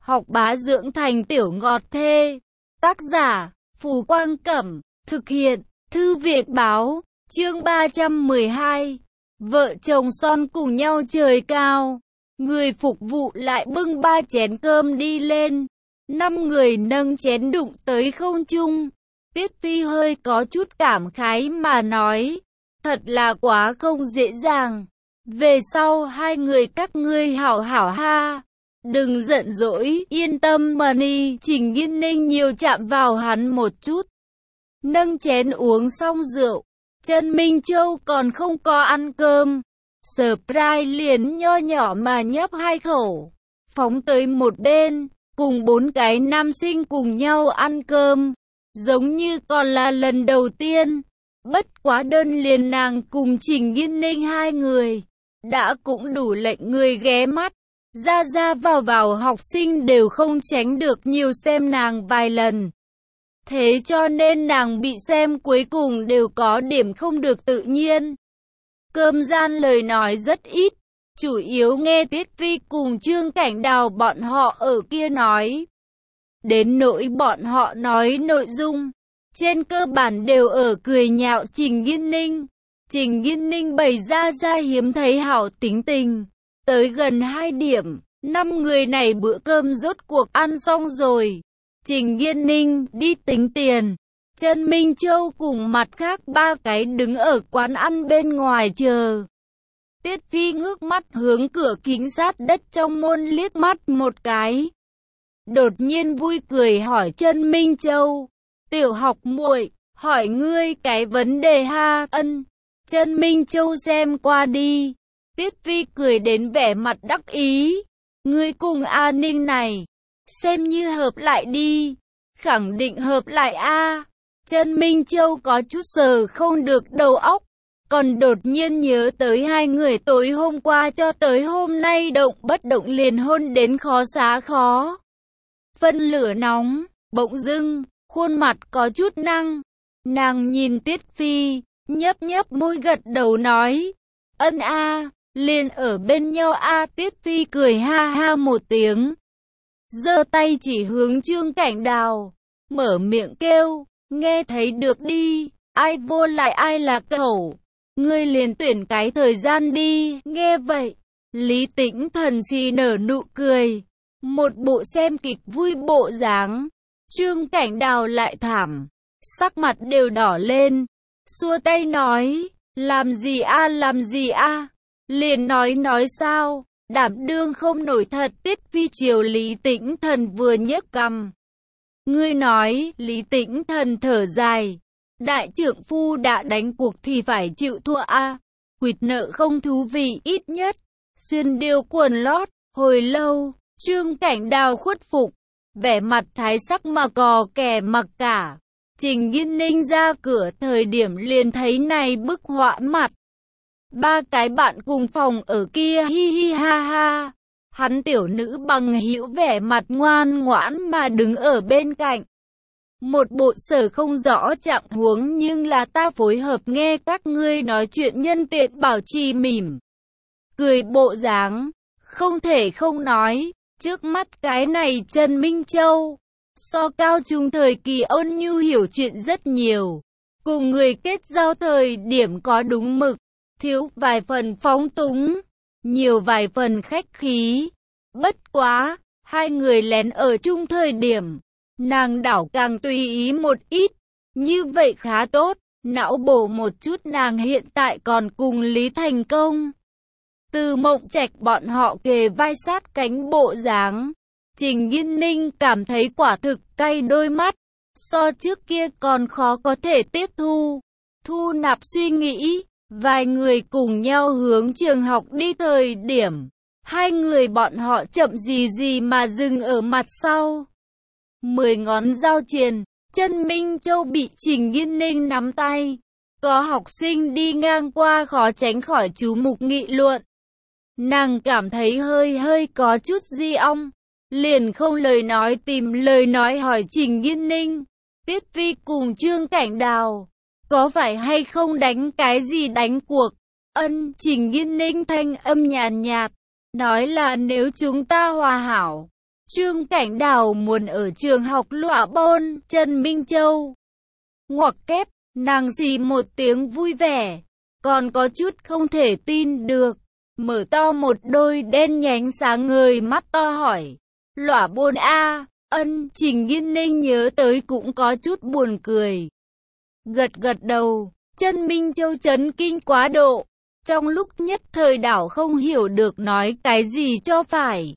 học bá dưỡng thành tiểu ngọt thê. Tác giả, Phù Quang Cẩm, thực hiện, Thư viện Báo, chương 312. Vợ chồng son cùng nhau trời cao. Người phục vụ lại bưng 3 chén cơm đi lên. 5 người nâng chén đụng tới không trung. Tiết Phi hơi có chút cảm khái mà nói, thật là quá không dễ dàng. Về sau 2 người các ngươi hảo hảo ha. Đừng giận dỗi, yên tâm mà đi. Trình Nghiên Ninh nhiều chạm vào hắn một chút. Nâng chén uống xong rượu. Trần Minh Châu còn không có ăn cơm. Surprise liền nho nhỏ mà nhấp 2 khẩu. Phóng tới một bên, cùng 4 cái nam sinh cùng nhau ăn cơm. Giống như còn là lần đầu tiên. Bất quá đơn liền nàng cùng Trình Nghiên Ninh 2 người. Đã cũng đủ lệnh người ghé mắt. Ra ra vào học sinh đều không tránh được nhiều xem nàng vài lần. Thế cho nên nàng bị xem cuối cùng đều có điểm không được tự nhiên. Cơm gian lời nói rất ít, chủ yếu nghe Tiết Phi cùng Trương Cảnh Đào bọn họ ở kia nói. Đến nỗi bọn họ nói nội dung, trên cơ bản đều ở cười nhạo Trình Nghiên Ninh. Trình Nghiên Ninh bày ra hiếm thấy hảo tính tình. Tới gần 2 điểm, 5 người này bữa cơm rốt cuộc ăn xong rồi. Trình Nghiên Ninh đi tính tiền. Trần Minh Châu cùng mặt khác 3 cái đứng ở quán ăn bên ngoài chờ. Tiết Phi ngước mắt hướng cửa kính sát đất trong môn liếc mắt một cái. Đột nhiên vui cười hỏi Trần Minh Châu, tiểu học muội, hỏi ngươi cái vấn đề ha. Ân. Trần Minh Châu xem qua đi. Tiết Phi cười đến vẻ mặt đắc ý. Ngươi cùng A Ninh này, xem như hợp lại đi. Khẳng định hợp lại a. Trần Minh Châu có chút sờ không được đầu óc. Còn đột nhiên nhớ tới 2 người tối hôm qua cho tới hôm nay động bất động liền hôn đến khó xá khó. Phân lửa nóng, bỗng dưng, khuôn mặt có chút năng. Nàng nhìn Tiết Phi, nhấp nhấp môi gật đầu nói, ân a, liền ở bên nhau a. Tiết Phi cười ha ha một tiếng. Giơ tay chỉ hướng Trương Cảnh Đào, mở miệng kêu, nghe thấy được đi, ai vô lại ai là cẩu. Ngươi liền tuyển cái thời gian đi. Nghe vậy, Lý Tĩnh Thần si nở nụ cười, một bộ xem kịch vui bộ dáng. Trương Cảnh Đào lại thảm, sắc mặt đều đỏ lên, xua tay nói, làm gì a, làm gì a. Liền nói sao, đảm đương không nổi thật. Tiết Phi chiều Lý Tĩnh Thần vừa nhấc cằm. Ngươi nói. Lý Tĩnh Thần thở dài, đại trượng phu đã đánh cuộc thì phải chịu thua a. Quỵt nợ không thú vị, ít nhất xuyên điều quần lót. Hồi lâu, Trương Cảnh Đào khuất phục, vẻ mặt thái sắc mà cò kè mặc cả. Trình Nghiên Ninh ra cửa thời điểm liền thấy này bức họa mặt. 3 cái bạn cùng phòng ở kia hi hi ha ha. Hắn tiểu nữ bằng hữu vẻ mặt ngoan ngoãn mà đứng ở bên cạnh. Một bộ sở không rõ trạng huống nhưng là ta phối hợp nghe các ngươi nói chuyện nhân tiện bảo trì mỉm cười bộ dáng. Không thể không nói, trước mắt cái này Trần Minh Châu, so cao trung thời kỳ ôn nhu hiểu chuyện rất nhiều. Cùng người kết giao thời điểm có đúng mực, thiếu vài phần phóng túng, nhiều vài phần khách khí. Bất quá, 2 người lén ở chung thời điểm, nàng đảo càng tùy ý một ít. Như vậy khá tốt, não bổ một chút nàng hiện tại còn cùng Lý Thành Công. Từ Mộng Trạch bọn họ kề vai sát cánh bộ dáng. Trình Nghiên Ninh cảm thấy quả thực cay đôi mắt. So trước kia còn khó có thể tiếp thu. Thu nạp suy nghĩ, vài người cùng nhau hướng trường học đi thời điểm. 2 người bọn họ chậm gì mà dừng ở mặt sau. 10 ngón giao triền, Trần Minh Châu bị Trình Nghiên Ninh nắm tay. Có học sinh đi ngang qua khó tránh khỏi chú mục nghị luận. Nàng cảm thấy hơi có chút di ong, liền không lời nói tìm lời nói hỏi Trình Nghiên Ninh. Tiết Phi cùng Trương Cảnh Đào, có phải hay không đánh cái gì đánh cuộc? Ân. Trình Nghiên Ninh thanh âm nhàn nhạt, nói là nếu chúng ta hòa hảo, Trương Cảnh Đào muốn ở trường học Lọa Bôn, Trần Minh Châu. Ngoặc kép, nàng xì một tiếng vui vẻ, còn có chút không thể tin được, mở to một đôi đen nhánh sáng ngời mắt to hỏi. Lọa Bôn a? Ân, Trình Nghiên Ninh nhớ tới cũng có chút buồn cười. Gật gật đầu, Trần Minh Châu chấn kinh quá độ, trong lúc nhất thời đảo không hiểu được nói cái gì cho phải.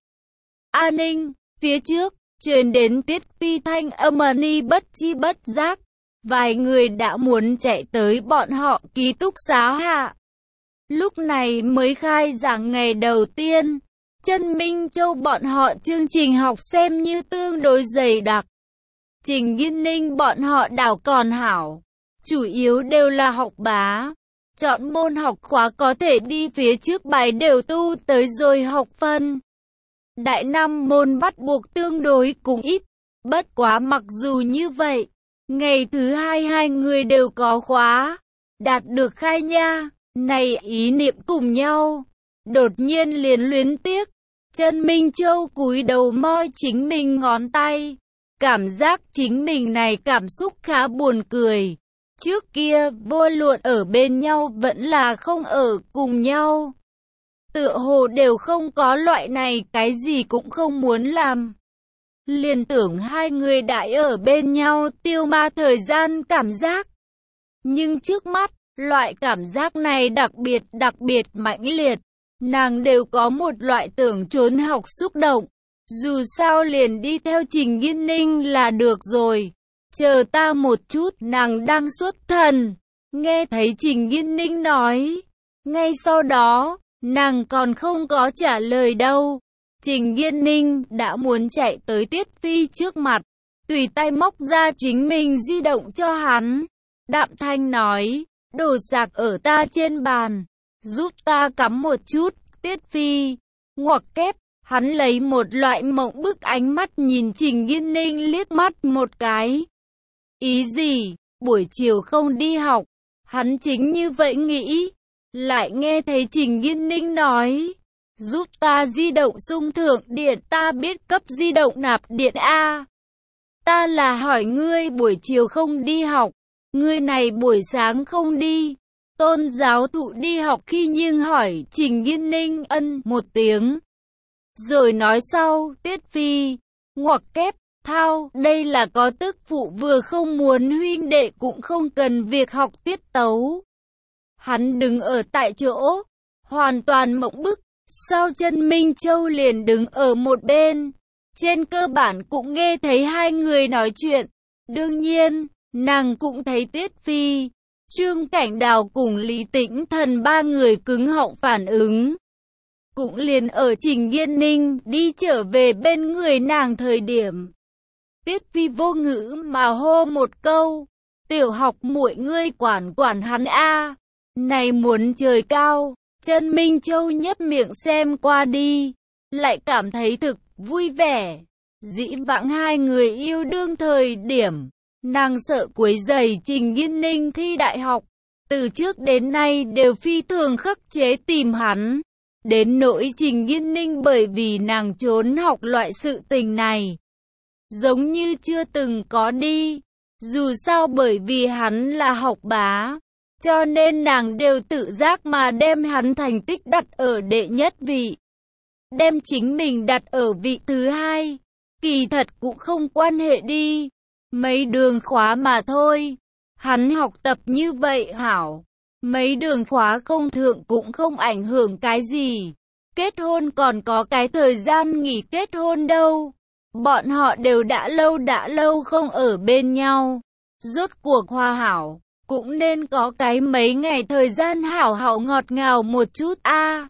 A Ninh, phía trước, truyền đến Tiết Phi thanh âm ni bất chi bất giác. Vài người đã muốn chạy tới bọn họ ký túc xá hạ. Lúc này mới khai giảng ngày đầu tiên, Trần Minh Châu bọn họ chương trình học xem như tương đối dày đặc. Trình Nghiên Ninh bọn họ đảo còn hảo, chủ yếu đều là học bá. Chọn môn học khóa có thể đi phía trước bài đều tu tới rồi học phân. Đại năm môn bắt buộc tương đối cũng ít, bất quá mặc dù như vậy, ngày thứ hai hai người đều có khóa, đạt được khai nha, này ý niệm cùng nhau. Đột nhiên liền luyến tiếc, Trần Minh Châu cúi đầu moi chính mình ngón tay, cảm giác chính mình này cảm xúc khá buồn cười. Trước kia vô luận ở bên nhau vẫn là không ở cùng nhau, tựa hồ đều không có loại này cái gì cũng không muốn làm. Liền tưởng hai người đại ở bên nhau tiêu ma thời gian cảm giác. Nhưng trước mắt, loại cảm giác này đặc biệt mãnh liệt. Nàng đều có một loại tưởng trốn học xúc động. Dù sao liền đi theo Trình Nghiên Ninh là được rồi. Chờ ta một chút, nàng đang xuất thần. Nghe thấy Trình Nghiên Ninh nói. Ngay sau đó, nàng còn không có trả lời đâu. Trình Nghiên Ninh đã muốn chạy tới Tiết Phi trước mặt, tùy tay móc ra chính mình di động cho hắn. Đạm thanh nói, đồ sạc ở ta trên bàn, giúp ta cắm một chút. Tiết Phi, ngoặc kép, hắn lấy một loại mộng bức ánh mắt nhìn Trình Nghiên Ninh liếc mắt một cái. Ý gì, buổi chiều không đi học, hắn chính như vậy nghĩ. Lại nghe thấy Trình Nghiên Ninh nói, giúp ta di động xung thượng điện, ta biết cấp di động nạp điện A. Ta là hỏi ngươi buổi chiều không đi học, ngươi này buổi sáng không đi. Tôn giáo thụ đi học khi nhưng hỏi Trình Nghiên Ninh ân một tiếng. Rồi nói sau, Tiết Phi, ngoặc kép, thao, đây là có tức phụ vừa không muốn huynh đệ cũng không cần việc học tiết tấu. Hắn đứng ở tại chỗ, hoàn toàn mộng bức, sau Trần Minh Châu liền đứng ở một bên. Trên cơ bản cũng nghe thấy hai người nói chuyện. Đương nhiên, nàng cũng thấy Tiết Phi, Trương Cảnh Đào cùng Lý Tĩnh Thần ba người cứng họng phản ứng. Cũng liền ở Trình Nghiên Ninh đi trở về bên người nàng thời điểm. Tiết Phi vô ngữ mà hô một câu, tiểu học muội ngươi quản hắn a. Này muốn trời cao. Trần Minh Châu nhấp miệng xem qua đi, lại cảm thấy thực vui vẻ. Dĩ vãng hai người yêu đương thời điểm, nàng sợ quấy rầy Trình Nghiên Ninh thi đại học, từ trước đến nay đều phi thường khắc chế tìm hắn. Đến nỗi Trình Nghiên Ninh bởi vì nàng trốn học loại sự tình này, giống như chưa từng có đi. Dù sao bởi vì hắn là học bá, cho nên nàng đều tự giác mà đem hắn thành tích đặt ở đệ nhất vị. Đem chính mình đặt ở vị thứ hai, kỳ thật cũng không quan hệ đi. Mấy đường khóa mà thôi. Hắn học tập như vậy hảo. Mấy đường khóa không thượng cũng không ảnh hưởng cái gì. Kết hôn còn có cái thời gian nghỉ kết hôn đâu. Bọn họ đều đã lâu không ở bên nhau. Rốt cuộc hòa hảo, cũng nên có cái mấy ngày thời gian hảo hảo ngọt ngào một chút a.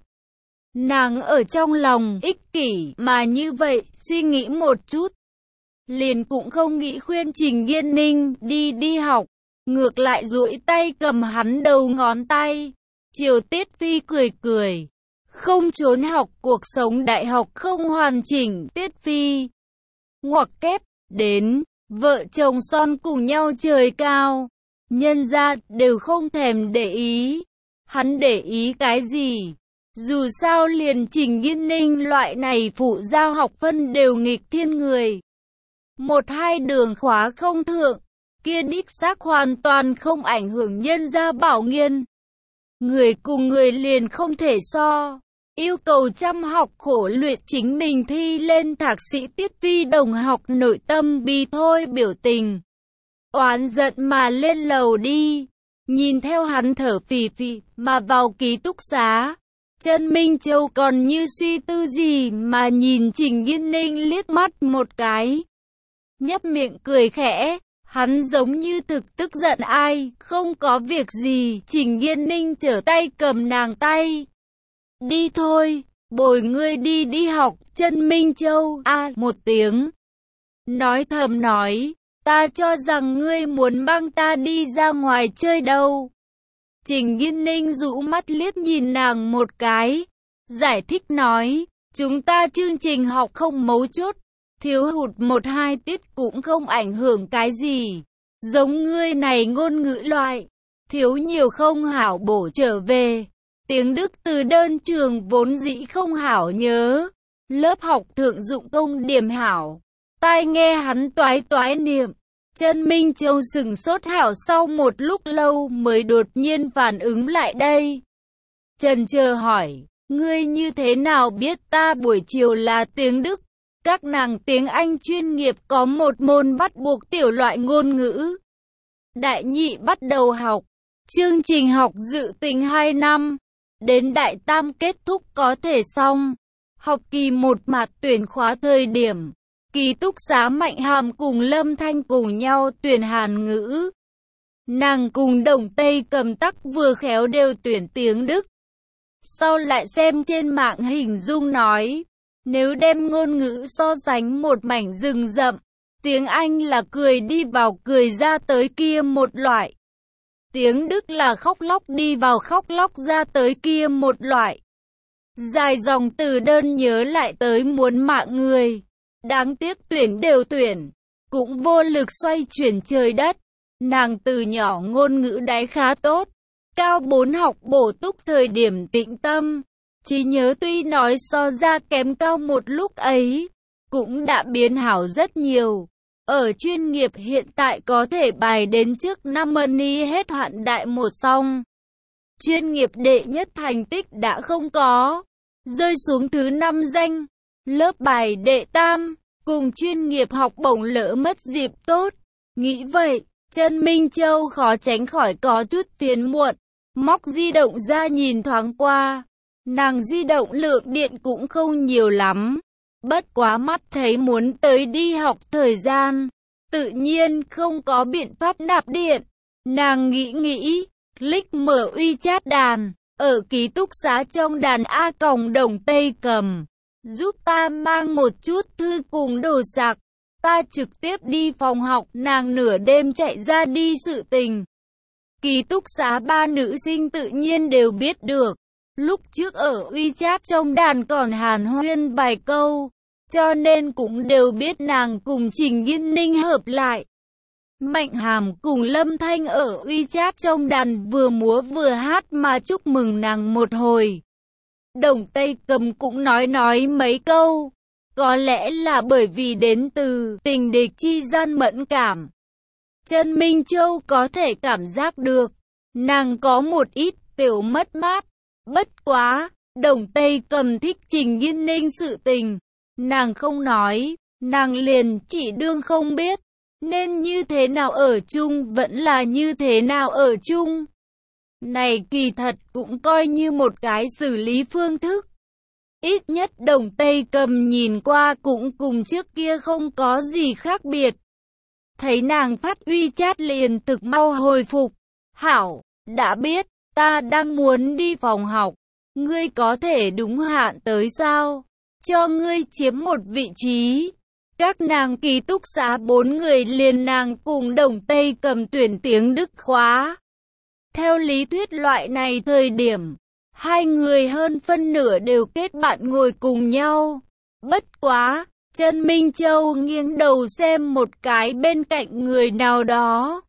Nàng ở trong lòng ích kỷ mà như vậy, suy nghĩ một chút. Liền cũng không nghĩ khuyên Trình Nghiên Ninh đi học. Ngược lại duỗi tay cầm hắn đầu ngón tay. Triều Tiết Phi cười. Không trốn học, cuộc sống đại học không hoàn chỉnh. Tiết Phi, ngoặc kép, đến, vợ chồng son cùng nhau trời cao. Nhân ra đều không thèm để ý. Hắn để ý cái gì? Dù sao liền Trình Nghiên Ninh loại này phụ giao học phân đều nghịch thiên người. Một hai đường khóa không thượng, kia đích xác hoàn toàn không ảnh hưởng nhân gia Bảo Nghiên. Người cùng người liền không thể so. Yêu cầu chăm học khổ luyện chính mình thi lên thạc sĩ Tiết Vi đồng học nội tâm bi thôi biểu tình. Oán giận mà lên lầu đi. Nhìn theo hắn thở phì phì mà vào ký túc xá. Trần Minh Châu còn như suy tư gì mà nhìn Trình Nghiên Ninh liếc mắt một cái. Nhấp miệng cười khẽ, hắn giống như thực tức giận ai, không có việc gì. Trình Nghiên Ninh trở tay cầm nàng tay. Đi thôi, bồi ngươi đi học. Trần Minh Châu một tiếng. Nói thầm nói, ta cho rằng ngươi muốn mang ta đi ra ngoài chơi đâu. Trình Nghiên Ninh rũ mắt liếc nhìn nàng một cái, giải thích nói, chúng ta chương trình học không mấu chốt, thiếu hụt một hai tiết cũng không ảnh hưởng cái gì. Giống ngươi này ngôn ngữ loại, thiếu nhiều không hảo bổ trở về. Tiếng Đức từ đơn trường vốn dĩ không hảo nhớ, lớp học thượng dụng công điểm hảo. Tai nghe hắn toái toái niệm. Trần Minh Châu sừng sốt hảo sau một lúc lâu mới đột nhiên phản ứng lại đây. Trần chờ hỏi, ngươi như thế nào biết ta buổi chiều là tiếng Đức? Các nàng tiếng Anh chuyên nghiệp có một môn bắt buộc tiểu loại ngôn ngữ. Đại nhị bắt đầu học, chương trình học dự tính 2 năm, đến đại tam kết thúc có thể xong. Học kỳ 1 mạt tuyển khóa thời điểm. Ký túc xá Mạnh Hàm cùng Lâm Thanh cùng nhau tuyển Hàn ngữ. Nàng cùng Đồng Tây Cầm tắc vừa khéo đều tuyển tiếng Đức. Sau lại xem trên mạng hình dung nói, nếu đem ngôn ngữ so sánh một mảnh rừng rậm, tiếng Anh là cười đi vào cười ra tới kia một loại. Tiếng Đức là khóc lóc đi vào khóc lóc ra tới kia một loại. Dài dòng từ đơn nhớ lại tới muốn mạng người. Đáng tiếc tuyển đều tuyển, cũng vô lực xoay chuyển trời đất. Nàng từ nhỏ ngôn ngữ đáy khá tốt, cao 4 học bổ túc thời điểm tĩnh tâm. Trí nhớ tuy nói so ra kém cao một lúc ấy, cũng đã biến hảo rất nhiều. Ở chuyên nghiệp hiện tại có thể bài đến trước năm money hết hạn đại một xong. Chuyên nghiệp đệ nhất thành tích đã không có, rơi xuống thứ 5 danh. Lớp bài đệ tam, cùng chuyên nghiệp học bổng lỡ mất dịp tốt. Nghĩ vậy, Trần Minh Châu khó tránh khỏi có chút phiền muộn. Móc di động ra nhìn thoáng qua. Nàng di động lượng điện cũng không nhiều lắm. Bất quá mắt thấy muốn tới đi học thời gian. Tự nhiên không có biện pháp nạp điện. Nàng nghĩ, click mở WeChat đàn. Ở ký túc xá trong đàn A Còng Đồng Tây Cầm. Giúp ta mang một chút thư cùng đồ sạc. Ta trực tiếp đi phòng học. Nàng nửa đêm chạy ra đi sự tình. Ký túc xá 3 nữ sinh tự nhiên đều biết được. Lúc trước ở WeChat trong đàn còn hàn huyên vài câu. Cho nên cũng đều biết nàng cùng Trình Nghiên Ninh hợp lại. Mạnh Hàm cùng Lâm Thanh ở WeChat trong đàn vừa múa vừa hát mà chúc mừng nàng một hồi. Đồng Tây Cầm cũng nói mấy câu. Có lẽ là bởi vì đến từ tình địch chi gian mẫn cảm. Trần Minh Châu có thể cảm giác được. Nàng có một ít tiểu mất mát. Bất quá, Đồng Tây Cầm thích Trình Nghiên Ninh sự tình. Nàng không nói, nàng liền chỉ đương không biết. Nên như thế nào ở chung vẫn là như thế nào ở chung. Này kỳ thật cũng coi như một cái xử lý phương thức. Ít nhất Đồng Tây Cầm nhìn qua cũng cùng trước kia không có gì khác biệt. Thấy nàng phát WeChat liền thực mau hồi phục. Hảo, đã biết, ta đang muốn đi phòng học. Ngươi có thể đúng hạn tới sao? Cho ngươi chiếm một vị trí. Các nàng ký túc xá 4 người liền nàng cùng Đồng Tây Cầm tuyển tiếng Đức khóa. Theo lý thuyết loại này thời điểm, hai người hơn phân nửa đều kết bạn ngồi cùng nhau. Bất quá, Trần Minh Châu nghiêng đầu xem một cái bên cạnh người nào đó.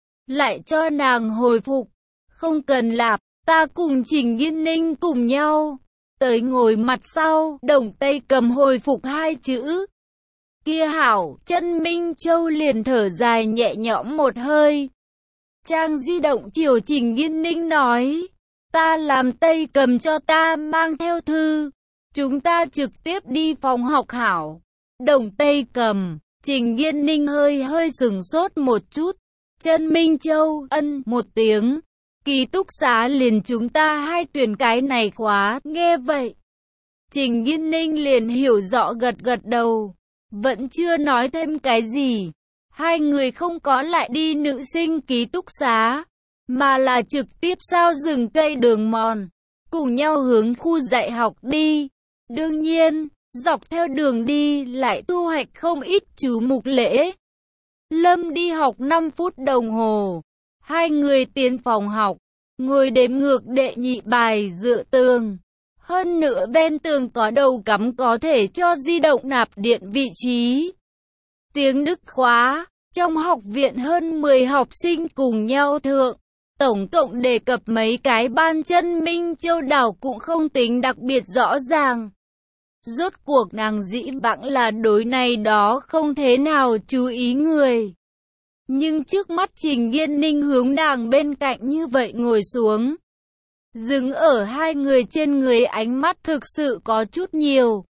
Lại cho nàng hồi phục. Không cần lạp, ta cùng Trình Nghiên Ninh cùng nhau. tới ngồi mặt sau, Đồng Tây Cầm hồi phục hai chữ. Kia hảo, Chân Minh Châu liền thở dài nhẹ nhõm một hơi. Trang di động chiều Trình Nghiên Ninh nói, ta làm Tây Cầm cho ta mang theo thư. Chúng ta trực tiếp đi phòng học hảo. Đồng Tây Cầm, Trình Nghiên Ninh hơi sừng sốt một chút. Chân Minh Châu, ân một tiếng. Ký túc xá liền chúng ta hai tuyển cái này khóa, nghe vậy. Trình Nghiên Ninh liền hiểu rõ gật đầu. Vẫn chưa nói thêm cái gì. Hai người không có lại đi nữ sinh ký túc xá, mà là trực tiếp sao rừng cây đường mòn, cùng nhau hướng khu dạy học đi. Đương nhiên, dọc theo đường đi lại thu hoạch không ít chú mục lễ. Lâm đi học 5 phút đồng hồ. Hai người tiến phòng học, ngồi đếm ngược đệ nhị bài dựa tường. Hơn nữa ven tường có đầu cắm có thể cho di động nạp điện vị trí. Tiếng Đức khóa, trong học viện hơn 10 học sinh cùng nhau thượng. Tổng cộng đề cập mấy cái ban Chân Minh Châu đảo cũng không tính đặc biệt rõ ràng. Rốt cuộc nàng dĩ vãng là đối này đó không thế nào chú ý người. Nhưng trước mắt Trình Nghiên Ninh hướng nàng bên cạnh như vậy ngồi xuống. Dừng ở hai người trên người ánh mắt thực sự có chút nhiều.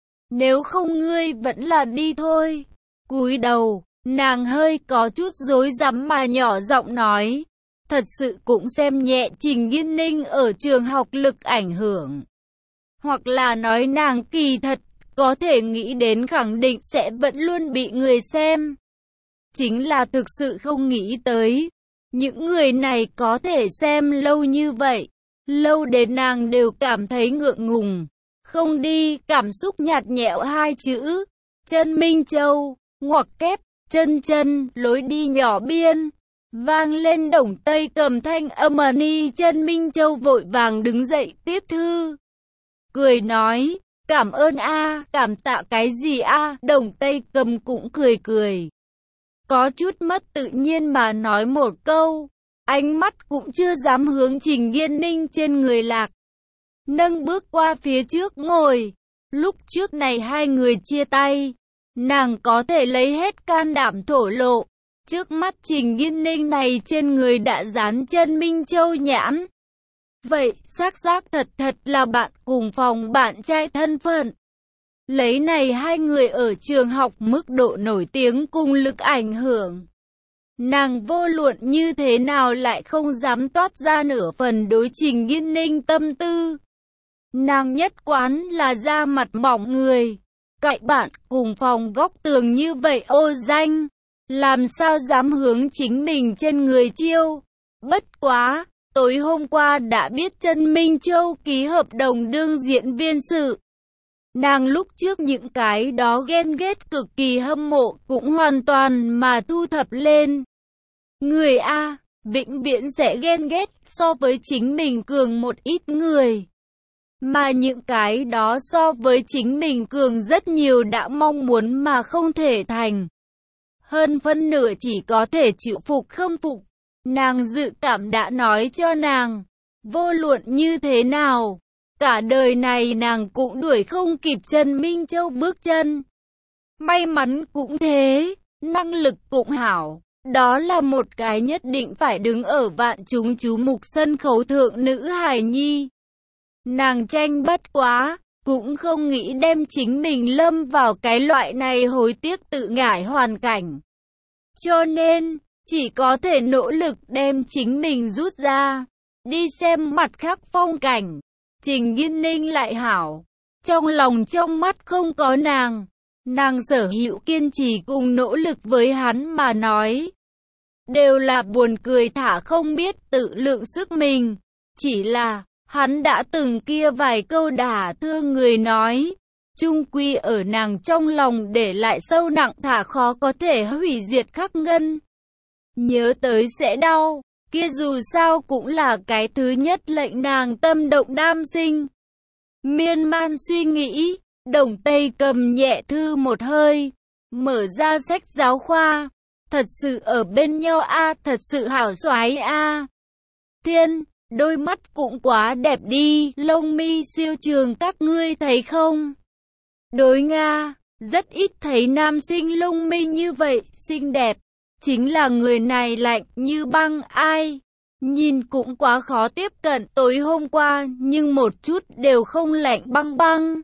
Nếu không ngươi vẫn là đi thôi. Cúi đầu, nàng hơi có chút rối rắm mà nhỏ giọng nói. Thật sự cũng xem nhẹ Trình Nghiên Ninh ở trường học lực ảnh hưởng. Hoặc là nói nàng kỳ thật, có thể nghĩ đến khẳng định sẽ vẫn luôn bị người xem. Chính là thực sự không nghĩ tới. Những người này có thể xem lâu như vậy. Lâu đến nàng đều cảm thấy ngượng ngùng. Không đi, cảm xúc nhạt nhẽo hai chữ. Chân Minh Châu, ngoặc kép, chân, lối đi nhỏ biên. Vang lên Đồng Tây Cầm thanh âm ni. Chân Minh Châu vội vàng đứng dậy tiếp thư. Cười nói, cảm ơn a, cảm tạ cái gì a? Đồng Tây Cầm cũng cười. Có chút mất tự nhiên mà nói một câu. Ánh mắt cũng chưa dám hướng Trình Nghiên Ninh trên người lạc. Nâng bước qua phía trước ngồi. Lúc trước này hai người chia tay. Nàng có thể lấy hết can đảm thổ lộ. Trước mắt Trình Nghiên Ninh này trên người đã dán Chân Minh Châu nhãn. Vậy, xác thật là bạn cùng phòng bạn trai thân phận. Lấy này hai người ở trường học mức độ nổi tiếng cùng lực ảnh hưởng. Nàng vô luận như thế nào lại không dám toát ra nửa phần đối Trình Nghiên Ninh tâm tư. Nàng nhất quán là da mặt mỏng người. Cậy bạn cùng phòng góc tường như vậy ô danh. Làm sao dám hướng chính mình trên người chiêu. Bất quá, tối hôm qua đã biết Chân Minh Châu ký hợp đồng đương diễn viên sự. Nàng lúc trước những cái đó ghen ghét cực kỳ hâm mộ cũng hoàn toàn mà thu thập lên. Người A, vĩnh viễn sẽ ghen ghét so với chính mình cường một ít người. Mà những cái đó so với chính mình cường rất nhiều đã mong muốn mà không thể thành. Hơn phân nửa chỉ có thể chịu phục khâm phục. Nàng dự cảm đã nói cho nàng, vô luận như thế nào, cả đời này nàng cũng đuổi không kịp Chân Minh Châu bước chân. May mắn cũng thế, năng lực cũng hảo, đó là một cái nhất định phải đứng ở vạn chúng chú mục sân khấu thượng nữ hài nhi. Nàng tranh bất quá, cũng không nghĩ đem chính mình lâm vào cái loại này hối tiếc tự ngại hoàn cảnh. Cho nên, chỉ có thể nỗ lực đem chính mình rút ra, đi xem mặt khác phong cảnh. Trình Nghiên Ninh lại hảo, trong lòng trong mắt không có nàng. Nàng sở hữu kiên trì cùng nỗ lực với hắn mà nói. Đều là buồn cười thả không biết tự lượng sức mình. Chỉ là, hắn đã từng kia vài câu đả thương người nói. Chung quy ở nàng trong lòng để lại sâu nặng thả khó có thể hủy diệt khắc ngân. Nhớ tới sẽ đau, kia dù sao cũng là cái thứ nhất lệnh nàng tâm động đam sinh. Miên man suy nghĩ, Đồng Tây Cầm nhẹ thư một hơi, mở ra sách giáo khoa. Thật sự ở bên nhau a, thật sự hảo soái a. Thiên, Đôi mắt cũng quá đẹp đi, lông mi siêu trường các ngươi thấy không? Đối Nga, rất ít thấy nam sinh lông mi như vậy, xinh đẹp. Chính là người này lạnh như băng ai. Nhìn cũng quá khó tiếp cận tối hôm qua, nhưng một chút đều không lạnh băng băng.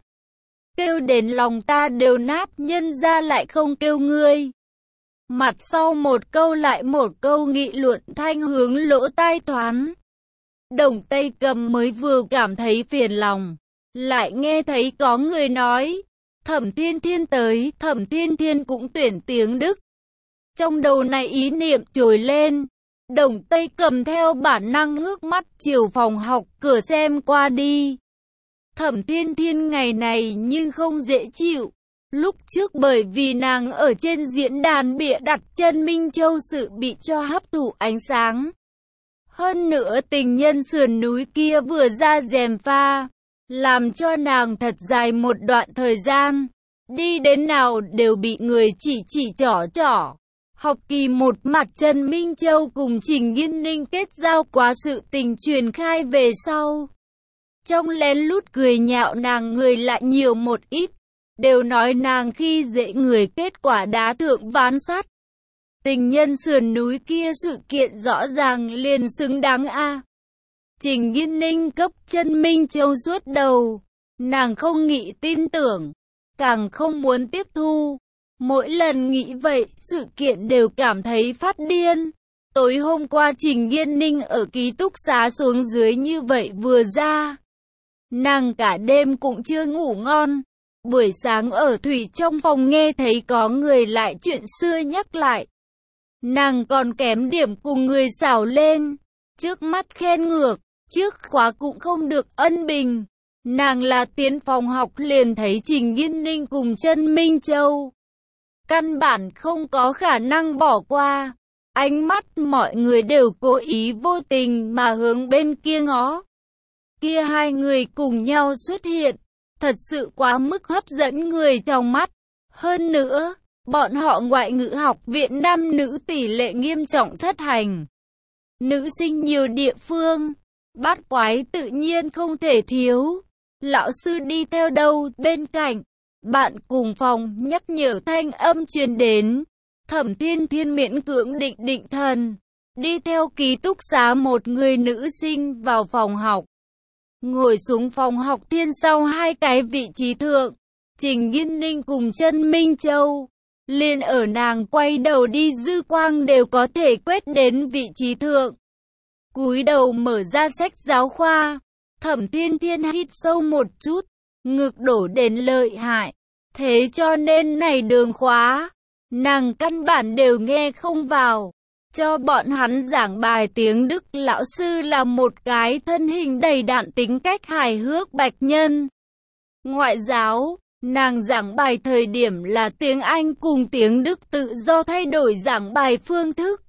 Kêu đến lòng ta đều nát, nhân ra lại không kêu ngươi. Mặt sau một câu lại một câu nghị luận thanh hướng lỗ tai thoáng. Đồng Tây Cầm mới vừa cảm thấy phiền lòng, lại nghe thấy có người nói, Thẩm Thiên Thiên tới, Thẩm Thiên Thiên cũng tuyển tiếng Đức. Trong đầu này ý niệm trồi lên, Đồng Tây Cầm theo bản năng ngước mắt chiều phòng học cửa xem qua đi. Thẩm Thiên Thiên ngày này nhưng không dễ chịu. Lúc trước bởi vì nàng ở trên diễn đàn bịa đặt chân Minh Châu sự bị cho hấp thụ ánh sáng. Hơn nữa tình nhân sườn núi kia vừa ra gièm pha, làm cho nàng thật dài một đoạn thời gian. Đi đến nào đều bị người chỉ trỏ. Học kỳ một mặt Trần Minh Châu cùng Trình Nghiên Ninh kết giao quá sự tình truyền khai về sau. Trong lén lút cười nhạo nàng người lại nhiều một ít, đều nói nàng khi dễ người kết quả đá thượng ván sắt. Tình nhân sườn núi kia sự kiện rõ ràng liền xứng đáng a. Trình Nghiên Ninh cấp Trần Minh Châu suốt đầu, nàng không nghĩ tin tưởng, càng không muốn tiếp thu. Mỗi lần nghĩ vậy, sự kiện đều cảm thấy phát điên. Tối hôm qua Trình Nghiên Ninh ở ký túc xá xuống dưới như vậy vừa ra, nàng cả đêm cũng chưa ngủ ngon. Buổi sáng ở Thủy trong phòng nghe thấy có người lại chuyện xưa nhắc lại. Nàng còn kém điểm cùng người xảo lên. Trước mắt khen ngược, trước khóa cũng không được ân bình. Nàng là tiến phòng học liền thấy Trình Nghiên Ninh cùng Trần Minh Châu. Căn bản không có khả năng bỏ qua. Ánh mắt mọi người đều cố ý vô tình mà hướng bên kia ngó. Kia hai người cùng nhau xuất hiện, thật sự quá mức hấp dẫn người trong mắt. Hơn nữa, bọn họ ngoại ngữ học viện nam nữ tỷ lệ nghiêm trọng thất hành. Nữ sinh nhiều địa phương, bát quái tự nhiên không thể thiếu. Lão sư đi theo đâu bên cạnh, bạn cùng phòng nhắc nhở thanh âm truyền đến. Thẩm Thiên Thiên miễn cưỡng định thần, đi theo ký túc xá một người nữ sinh vào phòng học. Ngồi xuống phòng học thiên sau hai cái vị trí thượng, Trình Nghiên Ninh cùng Trần Minh Châu. Liền ở nàng quay đầu đi dư quang đều có thể quét đến vị trí thượng. Cúi đầu mở ra sách giáo khoa, Thẩm Thiên Thiên hít sâu một chút, ngực đổ đến lợi hại. Thế cho nên này đường khóa, nàng căn bản đều nghe không vào. Cho bọn hắn giảng bài tiếng Đức, lão sư là một cái thân hình đầy đặn tính cách hài hước bạch nhân. Ngoại giáo, nàng giảng bài thời điểm là tiếng Anh cùng tiếng Đức tự do thay đổi giảng bài phương thức.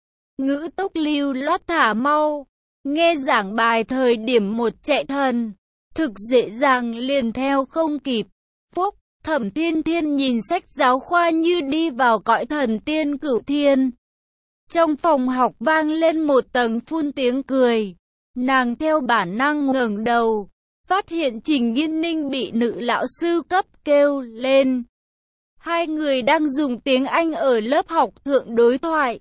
Ngữ tốc lưu loát thả mau, nghe giảng bài thời điểm một chạy thần, thực dễ dàng liền theo không kịp. Phúc, Thẩm Thiên Thiên nhìn sách giáo khoa như đi vào cõi thần tiên cửu thiên. Trong phòng học vang lên một tầng phun tiếng cười. Nàng theo bản năng ngẩng đầu, phát hiện Trình Nghiên Ninh bị nữ lão sư cấp kêu lên. Hai người đang dùng tiếng Anh ở lớp học thượng đối thoại.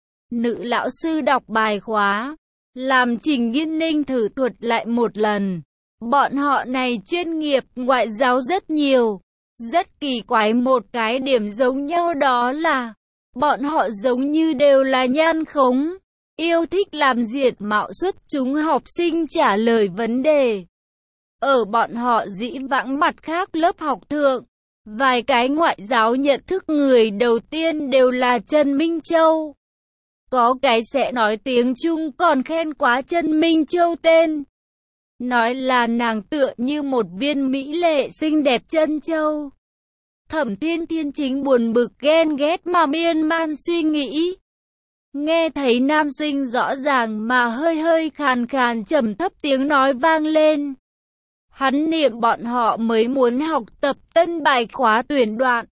Nữ lão sư đọc bài khóa, làm Trình Nghiên Ninh thử thuật lại một lần. Bọn họ này chuyên nghiệp ngoại giáo rất nhiều. Rất kỳ quái một cái điểm giống nhau đó là bọn họ giống như đều là nhan khống, yêu thích làm diệt mạo xuất chúng học sinh trả lời vấn đề. Ở bọn họ dĩ vãng mặt khác lớp học thượng, vài cái ngoại giáo nhận thức người đầu tiên đều là Trần Minh Châu. Có cái sẽ nói tiếng Trung còn khen quá Trần Minh Châu tên. Nói là nàng tựa như một viên mỹ lệ xinh đẹp chân châu. Thẩm Thiên Thiên chính buồn bực ghen ghét mà miên man suy nghĩ. Nghe thấy nam sinh rõ ràng mà hơi khàn khàn trầm thấp tiếng nói vang lên. Hắn niệm bọn họ mới muốn học tập tân bài khóa tuyển đoạn.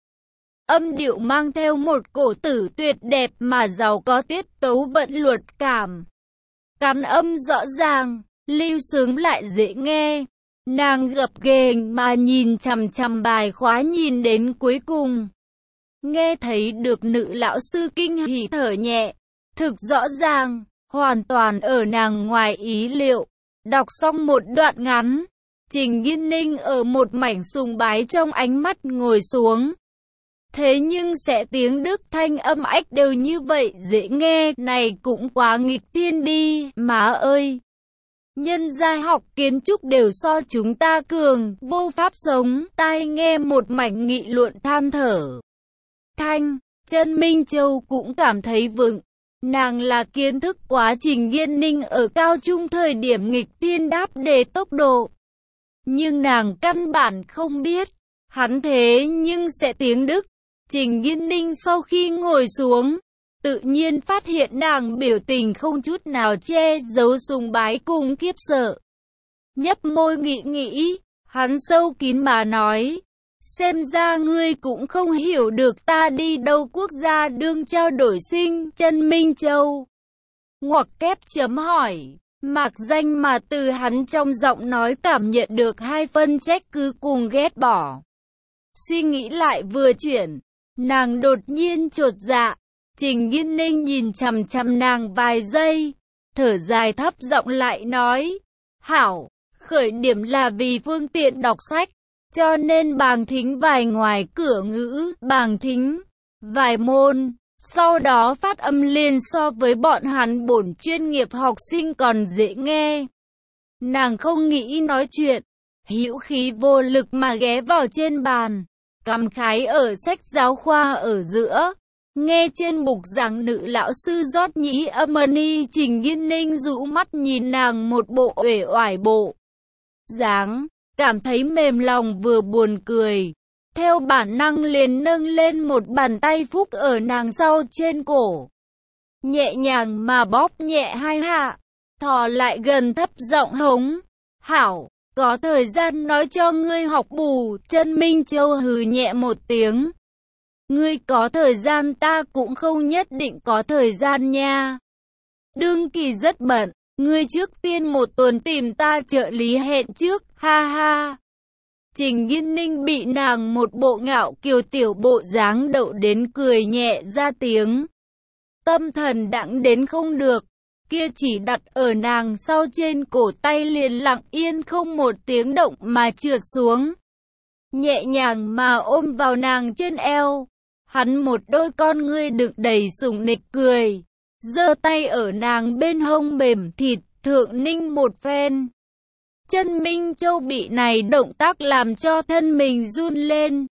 Âm điệu mang theo một cổ tử tuyệt đẹp mà giàu có tiết tấu vận luật cảm. cắn âm rõ ràng, lưu sướng lại dễ nghe. Nàng gập ghềnh mà nhìn chằm chằm bài khóa nhìn đến cuối cùng. Nghe thấy được nữ lão sư kinh hỉ thở nhẹ, thực rõ ràng, hoàn toàn ở nàng ngoài ý liệu. Đọc xong một đoạn ngắn, Trình Nghiên Ninh ở một mảnh sùng bái trong ánh mắt ngồi xuống. Thế nhưng sẽ tiếng Đức thanh âm ách đều như vậy dễ nghe, này cũng quá nghịch tiên đi, má ơi. Nhân gia học kiến trúc đều so chúng ta cường, vô pháp sống, tai nghe một mảnh nghị luận than thở. Chân Minh Châu cũng cảm thấy vững. Nàng là kiến thức quá Trình Nghiên Ninh ở cao trung thời điểm nghịch tiên đáp đề tốc độ. Nhưng nàng căn bản không biết, hắn thế nhưng sẽ tiếng Đức. Trình Nghiên Ninh sau khi ngồi xuống, tự nhiên phát hiện nàng biểu tình không chút nào che giấu sùng bái cùng khiếp sợ. Nhấp môi nghĩ, hắn sâu kín mà nói, xem ra ngươi cũng không hiểu được ta đi đâu quốc gia đương trao đổi sinh, Chân Minh Châu. Ngoặc kép chấm hỏi, mạc danh mà từ hắn trong giọng nói cảm nhận được hai phân trách cứ cùng ghét bỏ. Suy nghĩ lại vừa chuyển, nàng đột nhiên chột dạ. Trình Nghiên Ninh nhìn chằm chằm nàng vài giây, thở dài thấp giọng lại nói, hảo, khởi điểm là vì phương tiện đọc sách, cho nên bàng thính vài ngoài cửa ngữ, bàng thính vài môn, sau đó phát âm liền so với bọn hắn bổn chuyên nghiệp học sinh còn dễ nghe. Nàng không nghĩ nói chuyện, hữu khí vô lực mà ghé vào trên bàn, cắm khái ở sách giáo khoa ở giữa. Nghe trên mục giảng nữ lão sư rót nhĩ âm ni, Trình Nghiên Ninh rũ mắt nhìn nàng một bộ uể oải bộ dáng, cảm thấy mềm lòng vừa buồn cười. Theo bản năng liền nâng lên một bàn tay phúc ở nàng sau trên cổ. Nhẹ nhàng mà bóp nhẹ hai hạ, thò lại gần thấp giọng hống, hảo, có thời gian nói cho ngươi học bù, Chân Minh Châu hừ nhẹ một tiếng. Ngươi có thời gian ta cũng không nhất định có thời gian nha. Đương Kỳ rất bận, ngươi trước tiên một tuần tìm ta trợ lý hẹn trước, ha ha. Trình Nghiên Ninh bị nàng một bộ ngạo kiều tiểu bộ dáng đậu đến cười nhẹ ra tiếng. Tâm thần đãng đến không được, kia chỉ đặt ở nàng sau trên cổ tay liền lặng yên không một tiếng động mà trượt xuống. Nhẹ nhàng mà ôm vào nàng trên eo. Hắn một đôi con ngươi đựng đầy sủng nịch cười, giơ tay ở nàng bên hông mềm thịt thượng ninh một phen. Chân Minh Châu bị này động tác làm cho thân mình run lên.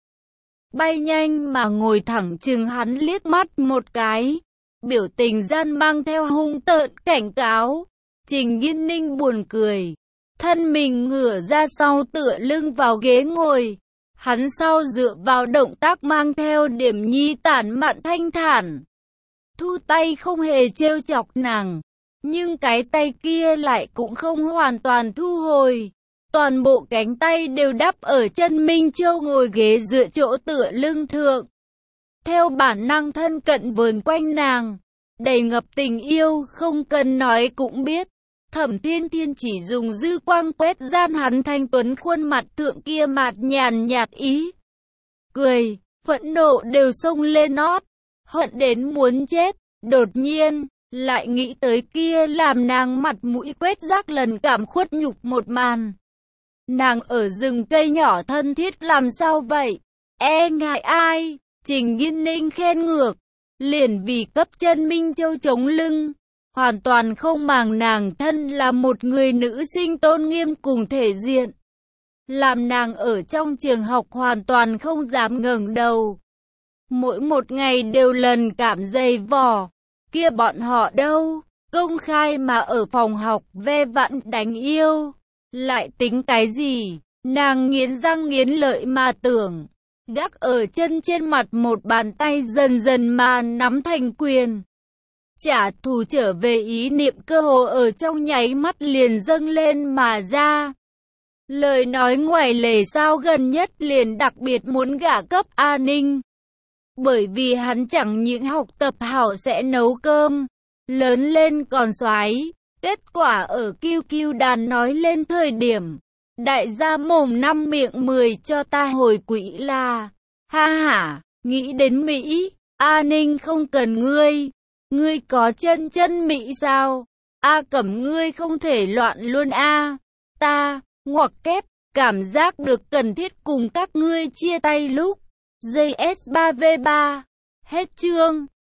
Bay nhanh mà ngồi thẳng chừng hắn liếc mắt một cái, biểu tình gian mang theo hung tợn cảnh cáo. Trình Nghiên Ninh buồn cười, thân mình ngửa ra sau tựa lưng vào ghế ngồi. Hắn sau dựa vào động tác mang theo điểm nhi tản mạn thanh thản. Thu tay không hề trêu chọc nàng, nhưng cái tay kia lại cũng không hoàn toàn thu hồi. Toàn bộ cánh tay đều đắp ở Chân Minh Châu ngồi ghế dựa chỗ tựa lưng thượng. Theo bản năng thân cận vờn quanh nàng, đầy ngập tình yêu không cần nói cũng biết. Thẩm Thiên Thiên chỉ dùng dư quang quét gian hắn thanh tuấn khuôn mặt thượng kia mạt nhàn nhạt ý. Cười, phẫn nộ đều xông lên nót, hận đến muốn chết, đột nhiên, lại nghĩ tới kia làm nàng mặt mũi quét rác lần cảm khuất nhục một màn. Nàng ở rừng cây nhỏ thân thiết làm sao vậy? E ngại ai? Trình Nghiên Ninh khen ngược, liền vì cấp Chân Minh Châu chống lưng. Hoàn toàn không màng nàng thân là một người nữ sinh tôn nghiêm cùng thể diện. Làm nàng ở trong trường học hoàn toàn không dám ngẩng đầu. Mỗi một ngày đều lần cảm dày vò. Kia bọn họ đâu? Công khai mà ở phòng học ve vãn đánh yêu. Lại tính cái gì? Nàng nghiến răng nghiến lợi mà tưởng. Gác ở chân trên mặt một bàn tay dần dần mà nắm thành quyền. Trả thù trở về ý niệm cơ hồ ở trong nháy mắt liền dâng lên mà ra. Lời nói ngoài lề sao gần nhất liền đặc biệt muốn gả cấp A Ninh. Bởi vì hắn chẳng những học tập hảo sẽ nấu cơm, lớn lên còn soái, Kết quả ở QQ đàn nói lên thời điểm. Đại gia mồm năm miệng 10 cho ta hồi quỹ là. Ha hả, nghĩ đến Mỹ, A Ninh không cần ngươi. Ngươi có chân Mỹ sao? A Cẩm ngươi không thể loạn luôn a. Ta, ngoặc kép, cảm giác được cần thiết cùng các ngươi chia tay lúc. JS3V3. Hết chương.